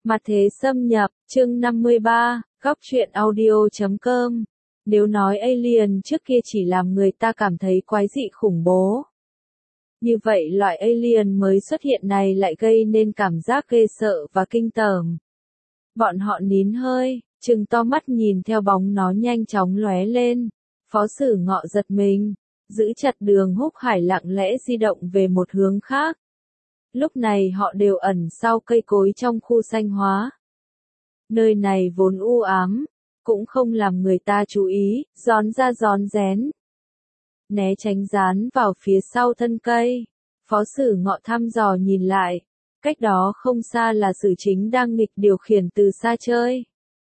Mặt thế xâm nhập, chương 53, góc truyện audio.com. Nếu nói alien trước kia chỉ làm người ta cảm thấy quái dị khủng bố, như vậy loại alien mới xuất hiện này lại gây nên cảm giác ghê sợ và kinh tởm. Bọn họ nín hơi, trừng to mắt nhìn theo bóng nó nhanh chóng lóe lên. Phó Sử Ngọ giật mình, giữ chặt Đường Húc Hải lặng lẽ di động về một hướng khác. Lúc này họ đều ẩn sau cây cối trong khu xanh hóa. Nơi này vốn u ám, cũng không làm người ta chú ý, rón ra rón rén. Né tránh dán vào phía sau thân cây. Phó Sử Ngọ thăm dò nhìn lại, cách đó không xa là Sử Chính đang nghịch điều khiển từ xa chơi.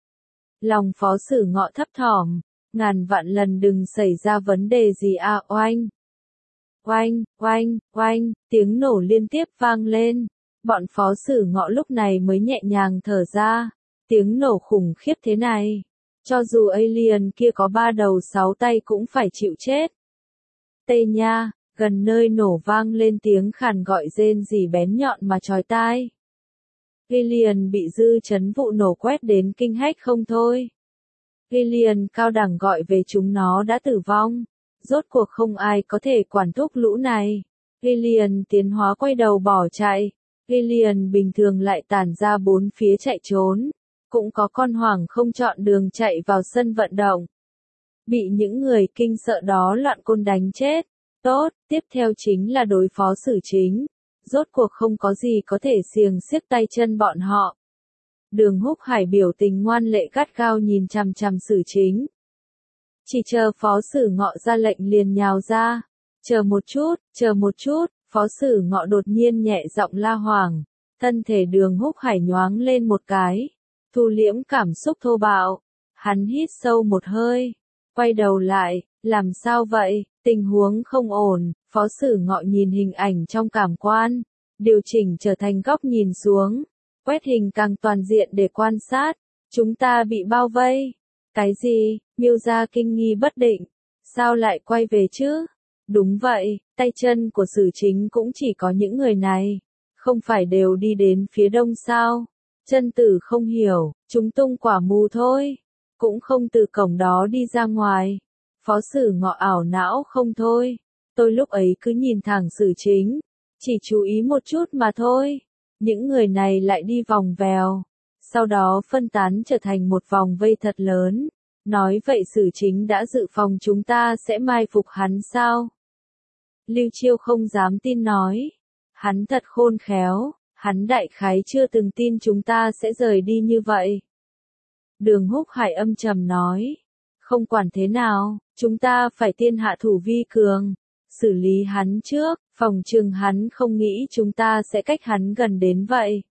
Lòng Phó Sử Ngọ thấp thỏm, ngàn vạn lần đừng xảy ra vấn đề gì à. Oanh! Oanh, oanh, oanh, tiếng nổ liên tiếp vang lên. Bọn Phó Sử Ngọ lúc này mới nhẹ nhàng thở ra. Tiếng nổ khủng khiếp thế này, cho dù alien kia có 3 đầu 6 tay cũng phải chịu chết. Tê nha, gần nơi nổ vang lên tiếng khàn gọi rên rỉ bén nhọn mà chói tai. Alien bị dư chấn vụ nổ quét đến kinh hách không thôi. Alien cao đẳng gọi về chúng nó đã tử vong. Rốt cuộc không ai có thể quản thúc lũ này. Alien tiến hóa quay đầu bỏ chạy. Alien bình thường lại tản ra bốn phía chạy trốn. Cũng có con hoảng không chọn đường chạy vào sân vận động. Bị những người kinh sợ đó loạn côn đánh chết. Tốt, tiếp theo chính là đối phó Sử Chính. Rốt cuộc không có gì có thể xiềng xiếc tay chân bọn họ. Đường Húc Hải biểu tình ngoan lệ gắt gao nhìn chằm chằm Sử Chính. Chỉ chờ Phó Sử Ngọ ra lệnh liền nhào ra. Chờ một chút, Phó Sử Ngọ đột nhiên nhẹ giọng la hoảng. Thân thể Đường Húc Hải nhoáng lên một cái. Thu liễm cảm xúc thô bạo. Hắn hít sâu một hơi. Quay đầu lại, làm sao vậy, tình huống không ổn. Phó Sử Ngọ nhìn hình ảnh trong cảm quan. Điều chỉnh trở thành góc nhìn xuống. Quét hình càng toàn diện để quan sát. Chúng ta bị bao vây. Cái gì? Miêu Gia kinh nghi bất định. Sao lại quay về chứ? Đúng vậy, tay chân của Sử Chính cũng chỉ có những người này. Không phải đều đi đến phía đông sao? Chân Tử không hiểu, chúng tung quả mù thôi. Cũng không từ cổng đó đi ra ngoài. Phó Sử Ngọ ảo não không thôi. Tôi lúc ấy cứ nhìn thẳng Sử Chính. Chỉ chú ý một chút mà thôi. Những người này lại đi vòng vèo. Sau đó phân tán trở thành một vòng vây thật lớn. Nói vậy Sử Chính đã dự phòng chúng ta sẽ mai phục hắn sao? Lưu Chiêu không dám tin nói. Hắn thật khôn khéo, hắn đại khái chưa từng tin chúng ta sẽ rời đi như vậy. Đường Húc Hải âm trầm nói. Không quản thế nào, chúng ta phải tiên hạ thủ vi cường. Xử lý hắn trước, phòng trừng hắn không nghĩ chúng ta sẽ cách hắn gần đến vậy.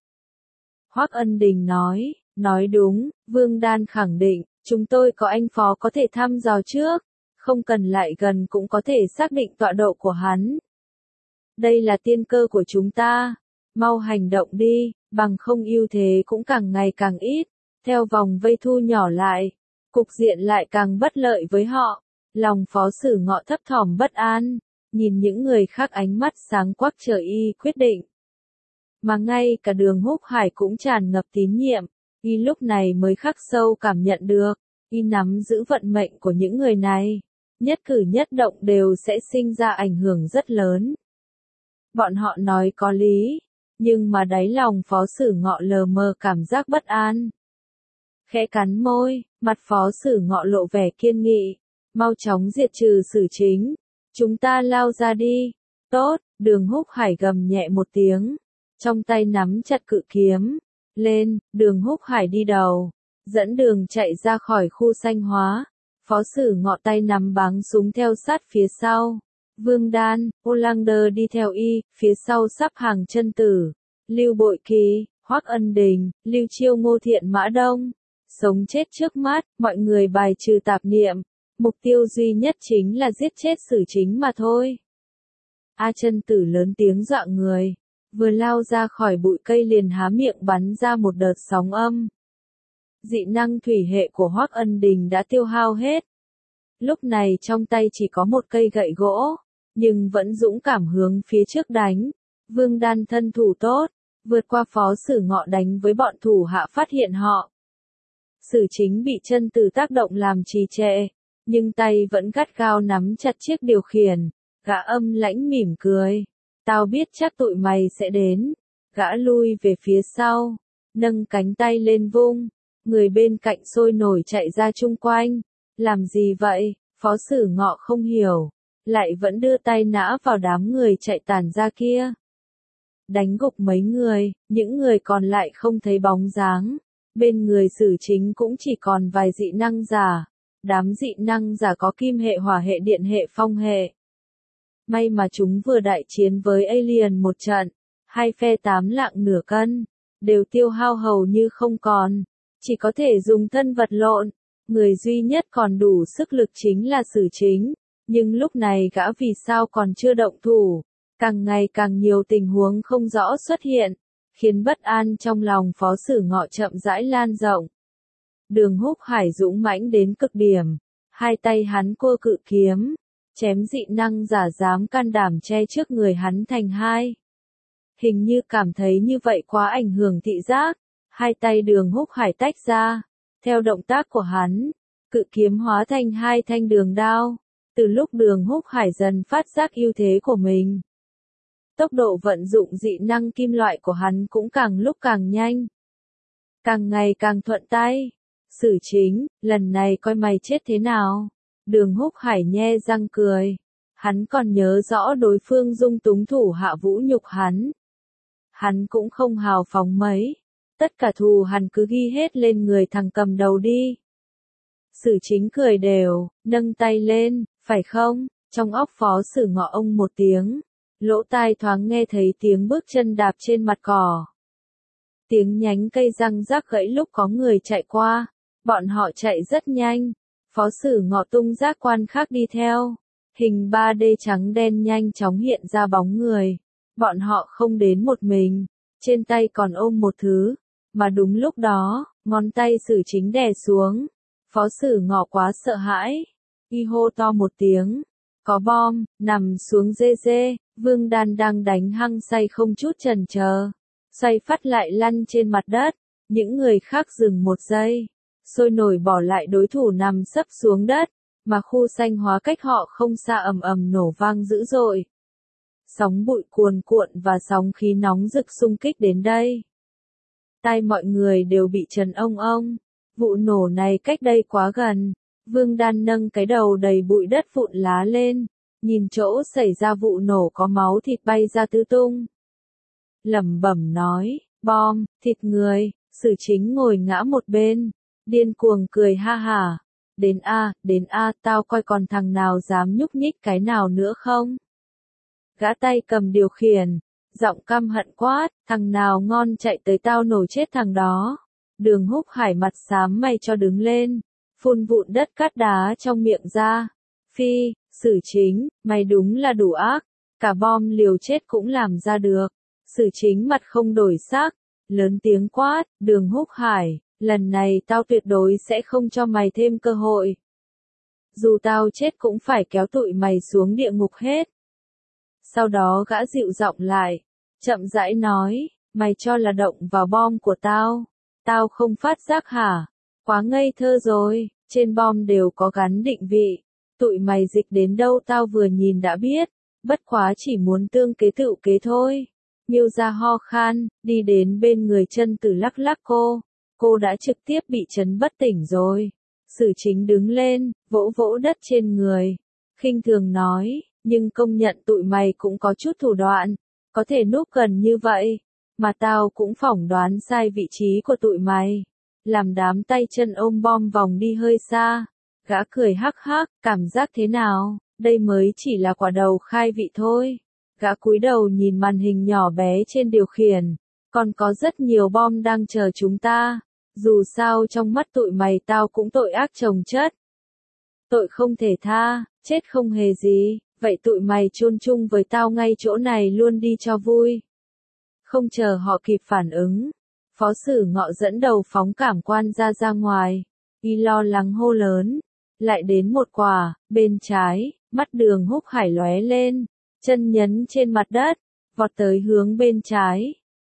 Hoắc Ân Đình nói đúng, Vương Đan khẳng định, chúng tôi có anh Phó có thể thăm dò trước, không cần lại gần cũng có thể xác định tọa độ của hắn. Đây là tiên cơ của chúng ta, mau hành động đi, bằng không ưu thế cũng càng ngày càng ít, theo vòng vây thu nhỏ lại, cục diện lại càng bất lợi với họ. Lòng Phó Sử Ngọ thấp thỏm bất an, nhìn những người khác ánh mắt sáng quắc chờ y quyết định. Mà ngay cả Đường Húc Hải cũng tràn ngập tín nhiệm, y lúc này mới khắc sâu cảm nhận được, y nắm giữ vận mệnh của những người này, nhất cử nhất động đều sẽ sinh ra ảnh hưởng rất lớn. Bọn họ nói có lý, nhưng mà đáy lòng Phó Sử Ngọ lờ mờ cảm giác bất an. Khẽ cắn môi, mặt Phó Sử Ngọ lộ vẻ kiên nghị, mau chóng diệt trừ Sử Chính, chúng ta lao ra đi. Tốt, Đường Húc Hải gầm nhẹ một tiếng, trong tay nắm chặt cự kiếm, lên, Đường Húc Hải đi đầu, dẫn đường chạy ra khỏi khu xanh hóa. Phó Sử Ngọ tay nắm báng súng theo sát phía sau. Vương Đan, Olander đi theo y, phía sau sắp hàng Chân Tử, Lưu Bội Kỳ, Hoắc Ân Đình, Lưu Chiêu, Ngô Thiện Mã Đông. Sống chết trước mắt, mọi người bài trừ tạp niệm, mục tiêu duy nhất chính là giết chết Sử Chính mà thôi. Chân Tử lớn tiếng dọa người, vừa lao ra khỏi bụi cây liền há miệng bắn ra một đợt sóng âm. Dị năng thủy hệ của Hoắc Ân Đình đã tiêu hao hết. Lúc này trong tay chỉ có một cây gậy gỗ, nhưng vẫn dũng cảm hướng phía trước đánh. Vương Đan thân thủ tốt, vượt qua Phó Sử Ngọ đánh với bọn thủ hạ phát hiện họ. Sử Chính bị chân từ tác động làm trì trệ, nhưng tay vẫn gắt gao nắm chặt chiếc điều khiển, gã âm lãnh mỉm cười. Tao biết chắc tụi mày sẽ đến. Gã lui về phía sau, nâng cánh tay lên vung, người bên cạnh sôi nổi chạy ra chung quanh. Làm gì vậy? Phó Sử Ngọ không hiểu, lại vẫn đưa tay nã vào đám người chạy tản ra kia. Đánh gục mấy người, những người còn lại không thấy bóng dáng. Bên người Sử Chính cũng chỉ còn vài dị năng giả. Đám dị năng giả có kim hệ, hỏa hệ, điện hệ, phong hệ. May mà chúng vừa đại chiến với alien một trận, hai phe 8 lạng nửa cân, đều tiêu hao hầu như không còn, chỉ có thể dùng thân vật lộn. Người duy nhất còn đủ sức lực chính là Sử Chính, nhưng lúc này gã vì sao còn chưa động thủ, càng ngày càng nhiều tình huống không rõ xuất hiện, khiến bất an trong lòng Phó Sử Ngọ chậm rãi lan rộng. Đường Húc Hải dũng mãnh đến cực điểm, hai tay hắn cua cự kiếm, chém dị năng giả dám can đảm che trước người hắn thành hai. Hình như cảm thấy như vậy quá ảnh hưởng thị giác, hai tay Đường Húc Hải tách ra, theo động tác của hắn, cự kiếm hóa thành hai thanh đường đao. Từ lúc Đường Húc Hải dần phát giác ưu thế của mình, tốc độ vận dụng dị năng kim loại của hắn cũng càng lúc càng nhanh, càng ngày càng thuận tay. Sử Chính, lần này coi mày chết thế nào? Đường Húc Hải nhe răng cười. Hắn còn nhớ rõ đối phương dung túng thủ hạ vũ nhục hắn. Hắn cũng không hào phóng mấy. Tất cả thù hắn cứ ghi hết lên người thằng cầm đầu đi. Sử Chính cười đều, nâng tay lên, phải không? Trong óc Phó Sử Ngọ ông một tiếng. Lỗ tai thoáng nghe thấy tiếng bước chân đạp trên mặt cỏ. Tiếng nhánh cây răng rắc gãy lúc có người chạy qua. Bọn họ chạy rất nhanh. Phó Sử Ngọ tung giác quan khác đi theo. Hình 3D trắng đen nhanh chóng hiện ra bóng người. Bọn họ không đến một mình. Trên tay còn ôm một thứ. Mà đúng lúc đó, ngón tay Sử Chính đè xuống. Phó Sử Ngọ quá sợ hãi. Y hô to một tiếng. Có bom, nằm xuống dê dê. Vương Đan đang đánh hăng say không chút chần chờ. Xoay phát lại lăn trên mặt đất. Những người khác dừng một giây. Sôi nổi bỏ lại đối thủ nằm sấp xuống đất, mà khu xanh hóa cách họ không xa ầm ầm nổ vang dữ dội. Sóng bụi cuồn cuộn và sóng khí nóng rực xung kích đến đây. Tai mọi người đều bị trần ông. Vụ nổ này cách đây quá gần. Vương Đan nâng cái đầu đầy bụi đất vụn lá lên, nhìn chỗ xảy ra vụ nổ có máu thịt bay ra tứ tung. Lẩm bẩm nói, bom, thịt người. Sử Chính ngồi ngã một bên, điên cuồng cười ha hả. Đến a, tao coi còn thằng nào dám nhúc nhích cái nào nữa không? Gã tay cầm điều khiển, giọng căm hận quát, thằng nào ngon chạy tới tao nổ chết thằng đó. Đường Húc Hải mặt xám mày cho đứng lên, phun vụn đất cát đá trong miệng ra. Phi, Sử Chính, mày đúng là đủ ác, cả bom liều chết cũng làm ra được. Sử Chính mặt không đổi sắc, lớn tiếng quát, Đường Húc Hải, lần này tao tuyệt đối sẽ không cho mày thêm cơ hội. Dù tao chết cũng phải kéo tụi mày xuống địa ngục hết. Sau đó gã dịu giọng lại, chậm rãi nói, mày cho là động vào bom của tao. Tao không phát giác hả? Quá ngây thơ rồi, trên bom đều có gắn định vị. Tụi mày dịch đến đâu tao vừa nhìn đã biết, bất quá chỉ muốn tương kế tựu kế thôi. Miêu Gia ho khan, đi đến bên người chân Tử lắc lắc cô đã trực tiếp bị chấn bất tỉnh rồi. Sử Chính đứng lên, vỗ vỗ đất trên người, khinh thường nói, nhưng công nhận tụi mày cũng có chút thủ đoạn, có thể núp gần như vậy, mà tao cũng phỏng đoán sai vị trí của tụi mày. Làm đám tay chân ôm bom vòng đi hơi xa, gã cười hắc hắc, cảm giác thế nào, đây mới chỉ là quả đầu khai vị thôi. Gã cúi đầu nhìn màn hình nhỏ bé trên điều khiển, còn có rất nhiều bom đang chờ chúng ta. Dù sao trong mắt tụi mày tao cũng tội ác chồng chất. Tội không thể tha, chết không hề gì, vậy tụi mày chôn chung với tao ngay chỗ này luôn đi cho vui. Không chờ họ kịp phản ứng, Phó Sử Ngọ dẫn đầu phóng cảm quan ra ngoài, y lo lắng hô lớn, lại đến một quả, bên trái, mắt Đường Húc Hải lóe lên, chân nhấn trên mặt đất, vọt tới hướng bên trái.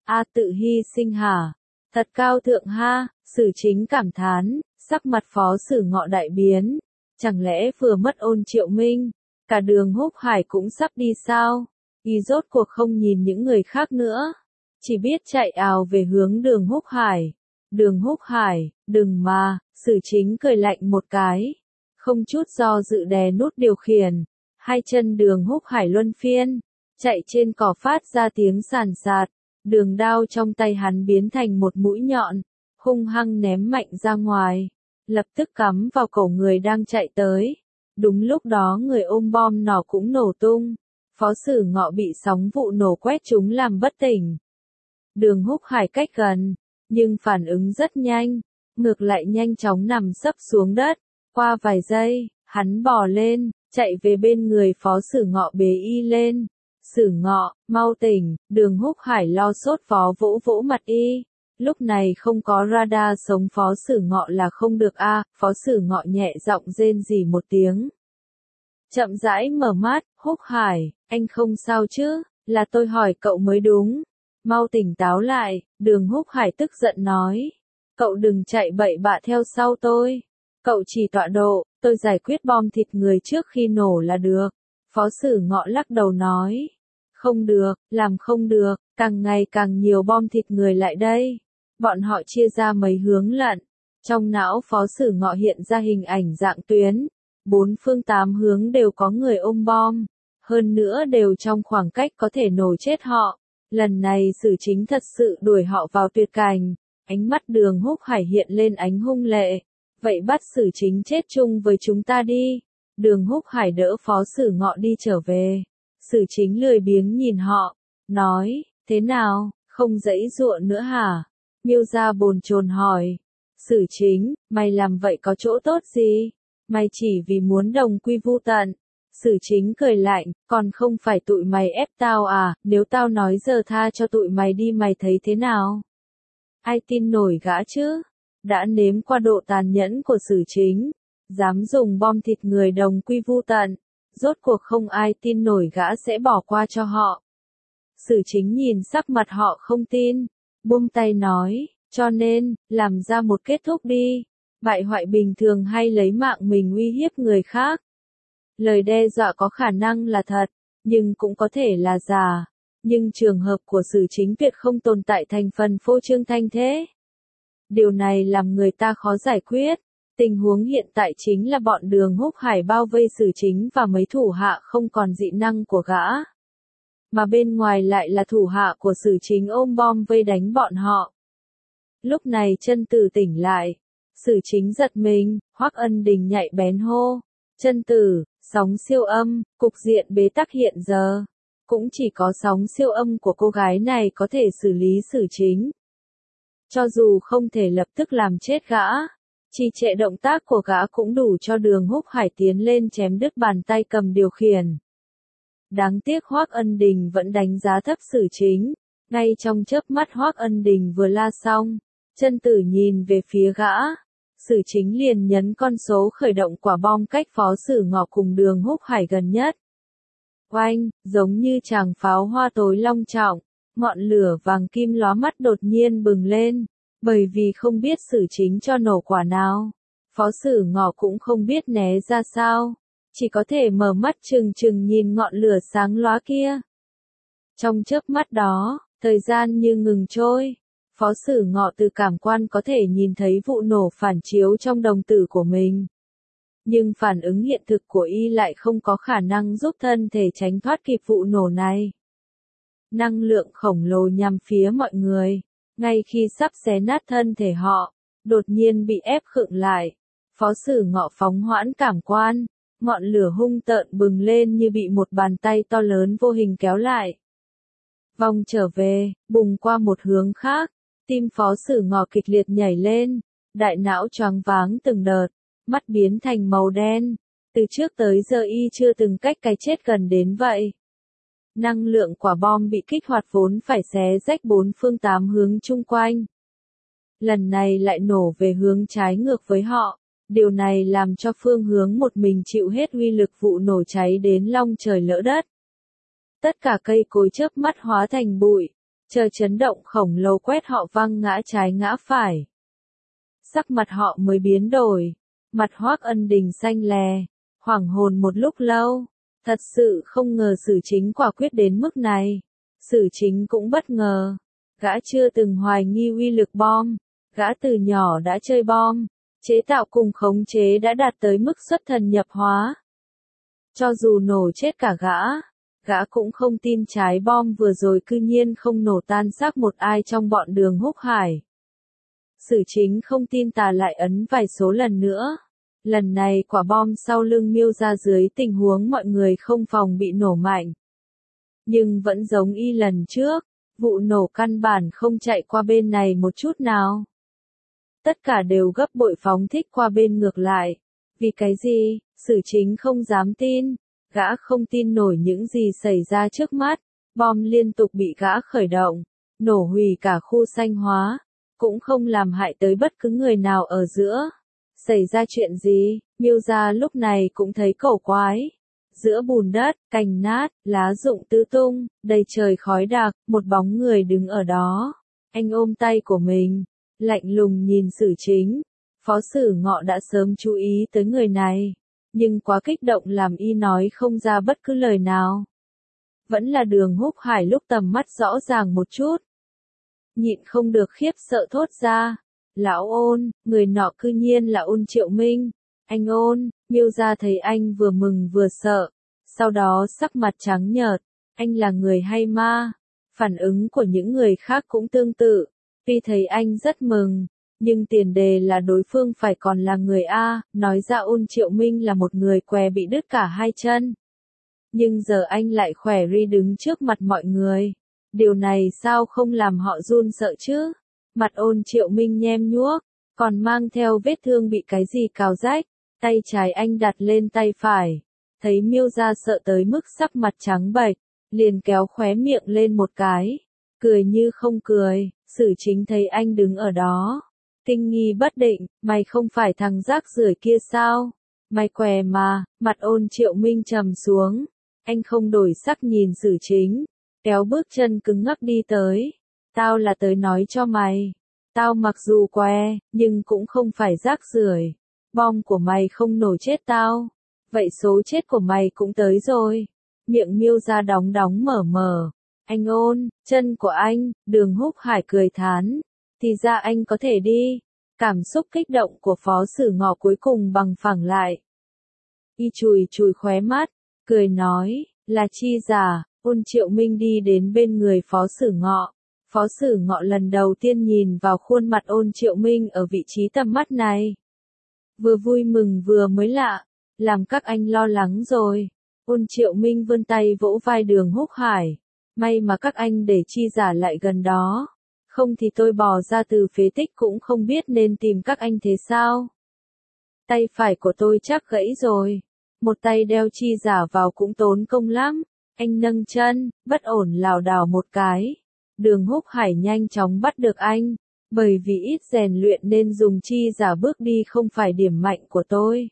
Tự hy sinh hả? Thật cao thượng ha, Sử Chính cảm thán, sắc mặt Phó Sử Ngọ đại biến. Chẳng lẽ vừa mất Ôn Triệu Minh, cả Đường Húc Hải cũng sắp đi sao? Y rốt cuộc không nhìn những người khác nữa, chỉ biết chạy ào về hướng Đường Húc Hải. Đường Húc Hải, đừng mà, Sử Chính cười lạnh một cái, không chút do dự đè nút điều khiển, hai chân Đường Húc Hải luân phiên, chạy trên cỏ phát ra tiếng sàn sạt, đường đao trong tay hắn biến thành một mũi nhọn, hung hăng ném mạnh ra ngoài, lập tức cắm vào cổ người đang chạy tới. Đúng lúc đó người ôm bom nỏ cũng nổ tung, Phó Sử Ngọ bị sóng vụ nổ quét trúng làm bất tỉnh. Đường Húc Hải cách gần, nhưng phản ứng rất nhanh, ngược lại nhanh chóng nằm sấp xuống đất. Qua vài giây, hắn bò lên, chạy về bên người Phó Sử Ngọ bế y lên. Sử Ngọ, mau tỉnh, Đường Húc Hải lo sốt vó vỗ vỗ mặt y. Lúc này không có radar sống Phó Sử Ngọ là không được a. Phó Sử Ngọ nhẹ giọng rên rỉ một tiếng. Chậm rãi mở mắt, Húc Hải, anh không sao chứ, là tôi hỏi cậu mới đúng. Mau tỉnh táo lại, Đường Húc Hải tức giận nói. Cậu đừng chạy bậy bạ theo sau tôi. Cậu chỉ tọa độ, tôi giải quyết bom thịt người trước khi nổ là được. Phó Sử Ngọ lắc đầu nói. Không được, làm không được, càng ngày càng nhiều bom thịt người lại đây. Bọn họ chia ra mấy hướng lận. Trong não Phó Sử Ngọ hiện ra hình ảnh dạng tuyến. 4 phương 8 hướng đều có người ôm bom. Hơn nữa đều trong khoảng cách có thể nổ chết họ. Lần này Sử Chính thật sự đuổi họ vào tuyệt cảnh. Ánh mắt Đường Húc Hải hiện lên ánh hung lệ. Vậy bắt Sử Chính chết chung với chúng ta đi. Đường Húc Hải đỡ Phó Sử Ngọ đi trở về. Sử Chính lười biếng nhìn họ, nói, thế nào, không giãy giụa nữa hả? Miêu Gia bồn chồn hỏi. Sử Chính, mày làm vậy có chỗ tốt gì? Mày chỉ vì muốn đồng quy vu tận. Sử Chính cười lạnh, còn không phải tụi mày ép tao à, nếu tao nói giờ tha cho tụi mày đi mày thấy thế nào? Ai tin nổi gã chứ? Đã nếm qua độ tàn nhẫn của Sử Chính, dám dùng bom thịt người đồng quy vu tận, rốt cuộc không ai tin nổi gã sẽ bỏ qua cho họ. Sử Chính nhìn sắc mặt họ không tin, buông tay nói, cho nên, làm ra một kết thúc đi, bại hoại bình thường hay lấy mạng mình uy hiếp người khác. Lời đe dọa có khả năng là thật, nhưng cũng có thể là giả, nhưng trường hợp của Sử Chính tuyệt không tồn tại thành phần phô trương thanh thế. Điều này làm người ta khó giải quyết. Tình huống hiện tại chính là bọn Đường Húc Hải bao vây Sử Chính và mấy thủ hạ không còn dị năng của gã. Mà bên ngoài lại là thủ hạ của Sử Chính ôm bom vây đánh bọn họ. Lúc này Chân Tử tỉnh lại. Sử Chính giật mình, Hoắc Ân Đình nhạy bén hô. Chân Tử, sóng siêu âm, cục diện bế tắc hiện giờ. Cũng chỉ có sóng siêu âm của cô gái này có thể xử lý Sử Chính. Cho dù không thể lập tức làm chết gã, trì trệ động tác của gã cũng đủ cho Đường Húc Hải tiến lên chém đứt bàn tay cầm điều khiển. Đáng tiếc Hoắc Ân Đình vẫn đánh giá thấp Sử Chính. Ngay trong chớp mắt Hoắc Ân Đình vừa la xong, Chân Tử nhìn về phía gã. Sử Chính liền nhấn con số khởi động quả bom cách Phó Sử Ngọ cùng Đường Húc Hải gần nhất. Oanh, giống như tràng pháo hoa tối long trọng, ngọn lửa vàng kim lóa mắt đột nhiên bừng lên, bởi vì không biết Sử Chính cho nổ quả nào. Phó Sử Ngọ cũng không biết né ra sao, chỉ có thể mở mắt trừng trừng nhìn ngọn lửa sáng lóa kia. Trong chớp mắt đó, thời gian như ngừng trôi. Phó Sử Ngọ từ cảm quan có thể nhìn thấy vụ nổ phản chiếu trong đồng tử của mình. Nhưng phản ứng hiện thực của y lại không có khả năng giúp thân thể tránh thoát kịp vụ nổ này. Năng lượng khổng lồ nhằm phía mọi người, ngay khi sắp xé nát thân thể họ, đột nhiên bị ép khựng lại. Phó Sử Ngọ phóng hoãn cảm quan, ngọn lửa hung tợn bừng lên như bị một bàn tay to lớn vô hình kéo lại. Vòng trở về, bùng qua một hướng khác, tim Phó Sử Ngọ kịch liệt nhảy lên, đại não choáng váng từng đợt, mắt biến thành màu đen. Từ trước tới giờ y chưa từng cách cái chết gần đến vậy. Năng lượng quả bom bị kích hoạt vốn phải xé rách 4 phương 8 hướng chung quanh. Lần này lại nổ về hướng trái ngược với họ. Điều này làm cho phương hướng một mình chịu hết uy lực vụ nổ cháy đến long trời lỡ đất. Tất cả cây cối chớp mắt hóa thành bụi. Chờ chấn động khổng lồ quét họ văng ngã trái ngã phải. Sắc mặt họ mới biến đổi, mặt Hoác Ân Đình xanh lè, hoảng hồn một lúc lâu, thật sự không ngờ Sử Chính quả quyết đến mức này. Sử Chính cũng bất ngờ, gã chưa từng hoài nghi uy lực bom, gã từ nhỏ đã chơi bom, chế tạo cùng khống chế đã đạt tới mức xuất thần nhập hóa. Cho dù nổ chết cả gã cũng không tin trái bom vừa rồi cư nhiên không nổ tan xác một ai trong bọn Đường Húc Hải. Sử Chính không tin tà lại ấn vài số lần nữa. Lần này quả bom sau lưng Miêu ra dưới tình huống mọi người không phòng bị nổ mạnh. Nhưng vẫn giống y lần trước, vụ nổ căn bản không chạy qua bên này một chút nào. Tất cả đều gấp bội phóng thích qua bên ngược lại. Vì cái gì? Sử Chính không dám tin. Gã không tin nổi những gì xảy ra trước mắt. Bom liên tục bị gã khởi động, nổ hủy cả khu xanh hóa, cũng không làm hại tới bất cứ người nào ở giữa. Xảy ra chuyện gì? Miêu gia lúc này cũng thấy cổ quái. Giữa bùn đất, cành nát, lá rụng tứ tung, đầy trời khói đặc, một bóng người đứng ở đó. Anh ôm tay của mình, lạnh lùng nhìn Sử Chính. Phó Sử Ngọ đã sớm chú ý tới người này, nhưng quá kích động làm y nói không ra bất cứ lời nào. Vẫn là Đường Húc Hải lúc tầm mắt rõ ràng một chút. Nhịn không được khiếp sợ thốt ra. Lão Ôn, người nọ cư nhiên là Ôn Triệu Minh. Anh Ôn, Miêu gia thấy anh vừa mừng vừa sợ. Sau đó sắc mặt trắng nhợt. Anh là người hay ma? Phản ứng của những người khác cũng tương tự. Tuy thấy anh rất mừng, nhưng tiền đề là đối phương phải còn là người A. Nói ra Ôn Triệu Minh là một người què bị đứt cả hai chân. Nhưng giờ anh lại khỏe ri đứng trước mặt mọi người. Điều này sao không làm họ run sợ chứ? Mặt Ôn Triệu Minh nhem nhuốc, còn mang theo vết thương bị cái gì cào rách. Tay trái anh đặt lên tay phải. Thấy Miêu gia sợ tới mức sắc mặt trắng bệch, liền kéo khóe miệng lên một cái. Cười như không cười. Sử Chính thấy anh đứng ở đó, tinh nghi bất định. Mày không phải thằng rác rưởi kia sao? Mày què mà. Mặt Ôn Triệu Minh trầm xuống. Anh không đổi sắc nhìn Sử Chính, kéo bước chân cứng ngắc đi tới. Tao là tới nói cho mày. Tao mặc dù què, nhưng cũng không phải rác rưởi. Bom của mày không nổ chết tao. Vậy số chết của mày cũng tới rồi. Miệng Miêu gia đóng đóng mở mở. Anh Ôn, chân của anh. Đường Húc Hải cười thán. Thì ra anh có thể đi. Cảm xúc kích động của Phó Sử Ngọ cuối cùng bằng phẳng lại. Y chùi chùi khóe mắt, cười nói, là chi giả. Ôn Triệu Minh đi đến bên người Phó Sử Ngọ. Phó Sử Ngọ lần đầu tiên nhìn vào khuôn mặt Ôn Triệu Minh ở vị trí tầm mắt này. Vừa vui mừng vừa mới lạ, làm các anh lo lắng rồi. Ôn Triệu Minh vươn tay vỗ vai Đường Húc Hải. May mà các anh để chi giả lại gần đó. Không thì tôi bò ra từ phế tích cũng không biết nên tìm các anh thế sao. Tay phải của tôi chắc gãy rồi. Một tay đeo chi giả vào cũng tốn công lắm. Anh nâng chân, bất ổn lảo đảo một cái. Đường Húc Hải nhanh chóng bắt được anh. Bởi vì ít rèn luyện nên dùng chi giả bước đi không phải điểm mạnh của tôi.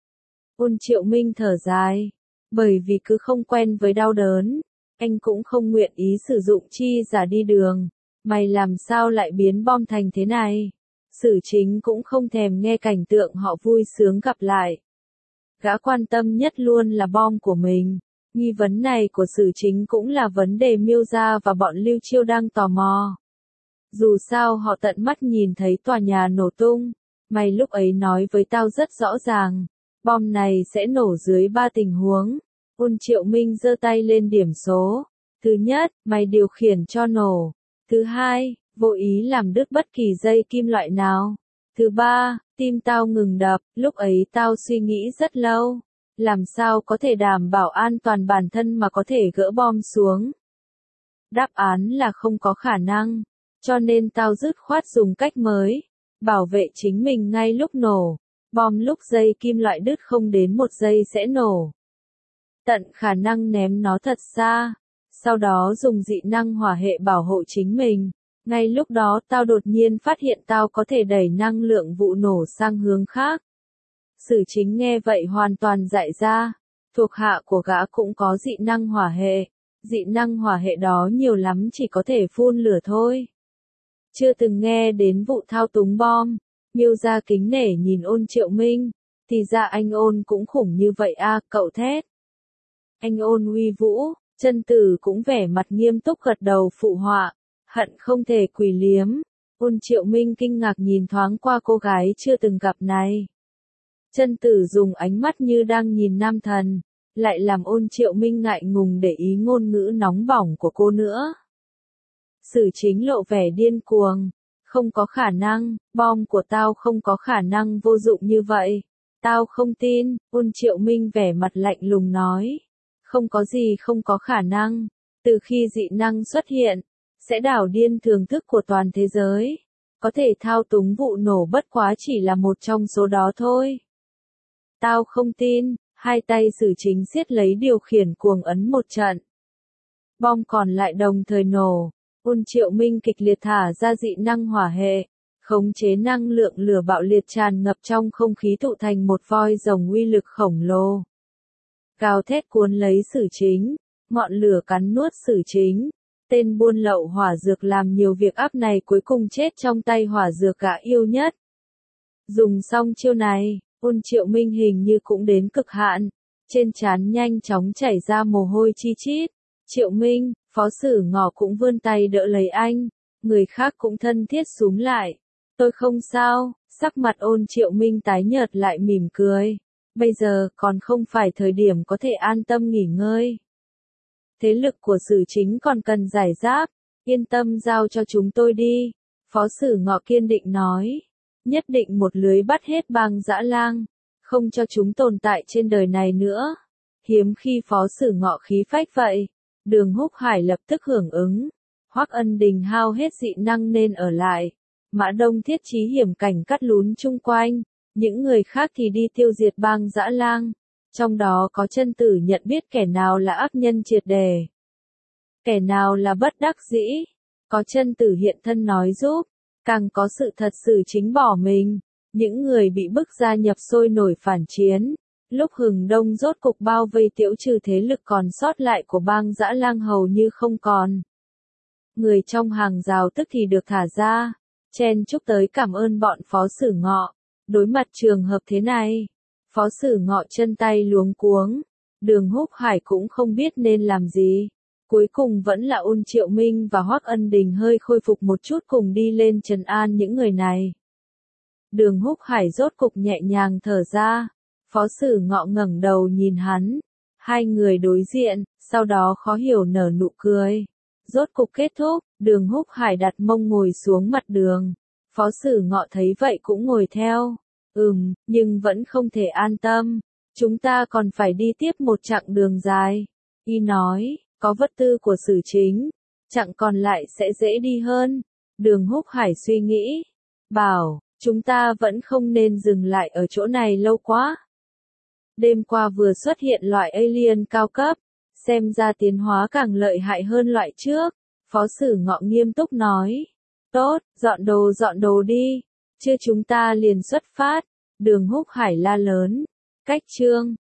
Ôn Triệu Minh thở dài. Bởi vì cứ không quen với đau đớn, anh cũng không nguyện ý sử dụng chi giả đi đường. Mày làm sao lại biến bom thành thế này? Sử Chính cũng không thèm nghe cảnh tượng họ vui sướng gặp lại. Gã quan tâm nhất luôn là bom của mình. Nghi vấn này của Sử Chính cũng là vấn đề Miêu gia và bọn Lưu Chiêu đang tò mò. Dù sao họ tận mắt nhìn thấy tòa nhà nổ tung. Mày lúc ấy nói với tao rất rõ ràng. Bom này sẽ nổ dưới 3 tình huống. Ôn Triệu Minh giơ tay lên điểm số. Thứ nhất, mày điều khiển cho nổ. Thứ hai, vô ý làm đứt bất kỳ dây kim loại nào. Thứ ba, tim tao ngừng đập. Lúc ấy tao suy nghĩ rất lâu. Làm sao có thể đảm bảo an toàn bản thân mà có thể gỡ bom xuống? Đáp án là không có khả năng. Cho nên tao dứt khoát dùng cách mới. Bảo vệ chính mình ngay lúc nổ. Bom lúc dây kim loại đứt không đến 1 giây sẽ nổ. Tận khả năng ném nó thật xa. Sau đó dùng dị năng hỏa hệ bảo hộ chính mình. Ngay lúc đó tao đột nhiên phát hiện tao có thể đẩy năng lượng vụ nổ sang hướng khác. Sử Chính nghe vậy hoàn toàn dại ra. Thuộc hạ của gã cũng có dị năng hỏa hệ. dị năng hỏa hệ đó nhiều lắm chỉ có thể phun lửa thôi. Chưa từng nghe đến vụ thao túng bom. Miêu Gia kính nể nhìn Ôn Triệu Minh. Thì ra anh Ôn cũng khủng như vậy à, cậu thét. Anh Ôn uy vũ, Chân Tử cũng vẻ mặt nghiêm túc gật đầu phụ họa, hận không thể quỳ liếm. Ôn Triệu Minh kinh ngạc nhìn thoáng qua cô gái chưa từng gặp này. Chân Tử dùng ánh mắt như đang nhìn nam thần, lại làm Ôn Triệu Minh ngại ngùng để ý ngôn ngữ nóng bỏng của cô nữa. Sử Chính lộ vẻ điên cuồng, không có khả năng, bom của tao không có khả năng vô dụng như vậy. Tao không tin, Ôn Triệu Minh vẻ mặt lạnh lùng nói. Không có gì không có khả năng, từ khi dị năng xuất hiện, sẽ đảo điên thường thức của toàn thế giới. Có thể thao túng vụ nổ bất quá chỉ là một trong số đó thôi. Tao không tin, hai tay Sử Chính siết lấy điều khiển cuồng ấn một trận. Bom còn lại đồng thời nổ, Ôn Triệu Minh kịch liệt thả ra dị năng hỏa hệ, khống chế năng lượng lửa bạo liệt tràn ngập trong không khí tụ thành một voi rồng uy lực khổng lồ. Gào thét cuốn lấy Sử Chính, ngọn lửa cắn nuốt Sử Chính. Tên buôn lậu hỏa dược làm nhiều việc ác này cuối cùng chết trong tay hỏa dược gã yêu nhất. Dùng xong chiêu này, Ôn Triệu Minh hình như cũng đến cực hạn, trên trán nhanh chóng chảy ra mồ hôi chi chít. Triệu Minh, Phó Sử Ngọ cũng vươn tay đỡ lấy anh, người khác cũng thân thiết xúm lại. Tôi không sao, sắc mặt Ôn Triệu Minh tái nhợt lại mỉm cười. Bây giờ còn không phải thời điểm có thể an tâm nghỉ ngơi. Thế lực của Sử Chính còn cần giải giáp, yên tâm giao cho chúng tôi đi. Phó Sử Ngọ kiên định nói, nhất định một lưới bắt hết bang dã lang, không cho chúng tồn tại trên đời này nữa. Hiếm khi Phó Sử Ngọ khí phách vậy, Đường Húc Hải lập tức hưởng ứng. Hoắc Ân Đình hao hết dị năng nên ở lại. Mã Đông thiết chí hiểm cảnh cắt lún chung quanh, những người khác thì đi tiêu diệt bang dã lang. Trong đó có Chân Tử nhận biết kẻ nào là ác nhân triệt đề, kẻ nào là bất đắc dĩ. Có Chân Tử hiện thân nói giúp, càng có sự thật Sử Chính bỏ mình. Những người bị bức gia nhập sôi nổi phản chiến. Lúc Hừng Đông rốt cục bao vây tiêu trừ thế lực còn sót lại của bang dã lang hầu như không còn. Người trong hàng rào tức thì được thả ra, chen chúc tới cảm ơn bọn Phó Sử Ngọ. Đối mặt trường hợp thế này, Phó Sử Ngọ chân tay luống cuống, Đường Húc Hải cũng không biết nên làm gì. Cuối cùng vẫn là Ôn Triệu Minh và Hoắc Ân Đình hơi khôi phục một chút cùng đi lên trấn an những người này. Đường Húc Hải rốt cục nhẹ nhàng thở ra, Phó Sử Ngọ ngẩng đầu nhìn hắn, hai người đối diện, sau đó khó hiểu nở nụ cười. Rốt cục kết thúc, Đường Húc Hải đặt mông ngồi xuống mặt đường. Phó Sử Ngọ thấy vậy cũng ngồi theo. Nhưng vẫn không thể an tâm. Chúng ta còn phải đi tiếp một chặng đường dài. Y nói, có vật tư của Sử Chính, chặng còn lại sẽ dễ đi hơn. Đường Húc Hải suy nghĩ, bảo, chúng ta vẫn không nên dừng lại ở chỗ này lâu quá. Đêm qua vừa xuất hiện loại alien cao cấp, xem ra tiến hóa càng lợi hại hơn loại trước. Phó Sử Ngọ nghiêm túc nói, tốt, dọn đồ đi, chưa chúng ta liền xuất phát. Đường Húc Hải la lớn, cách chương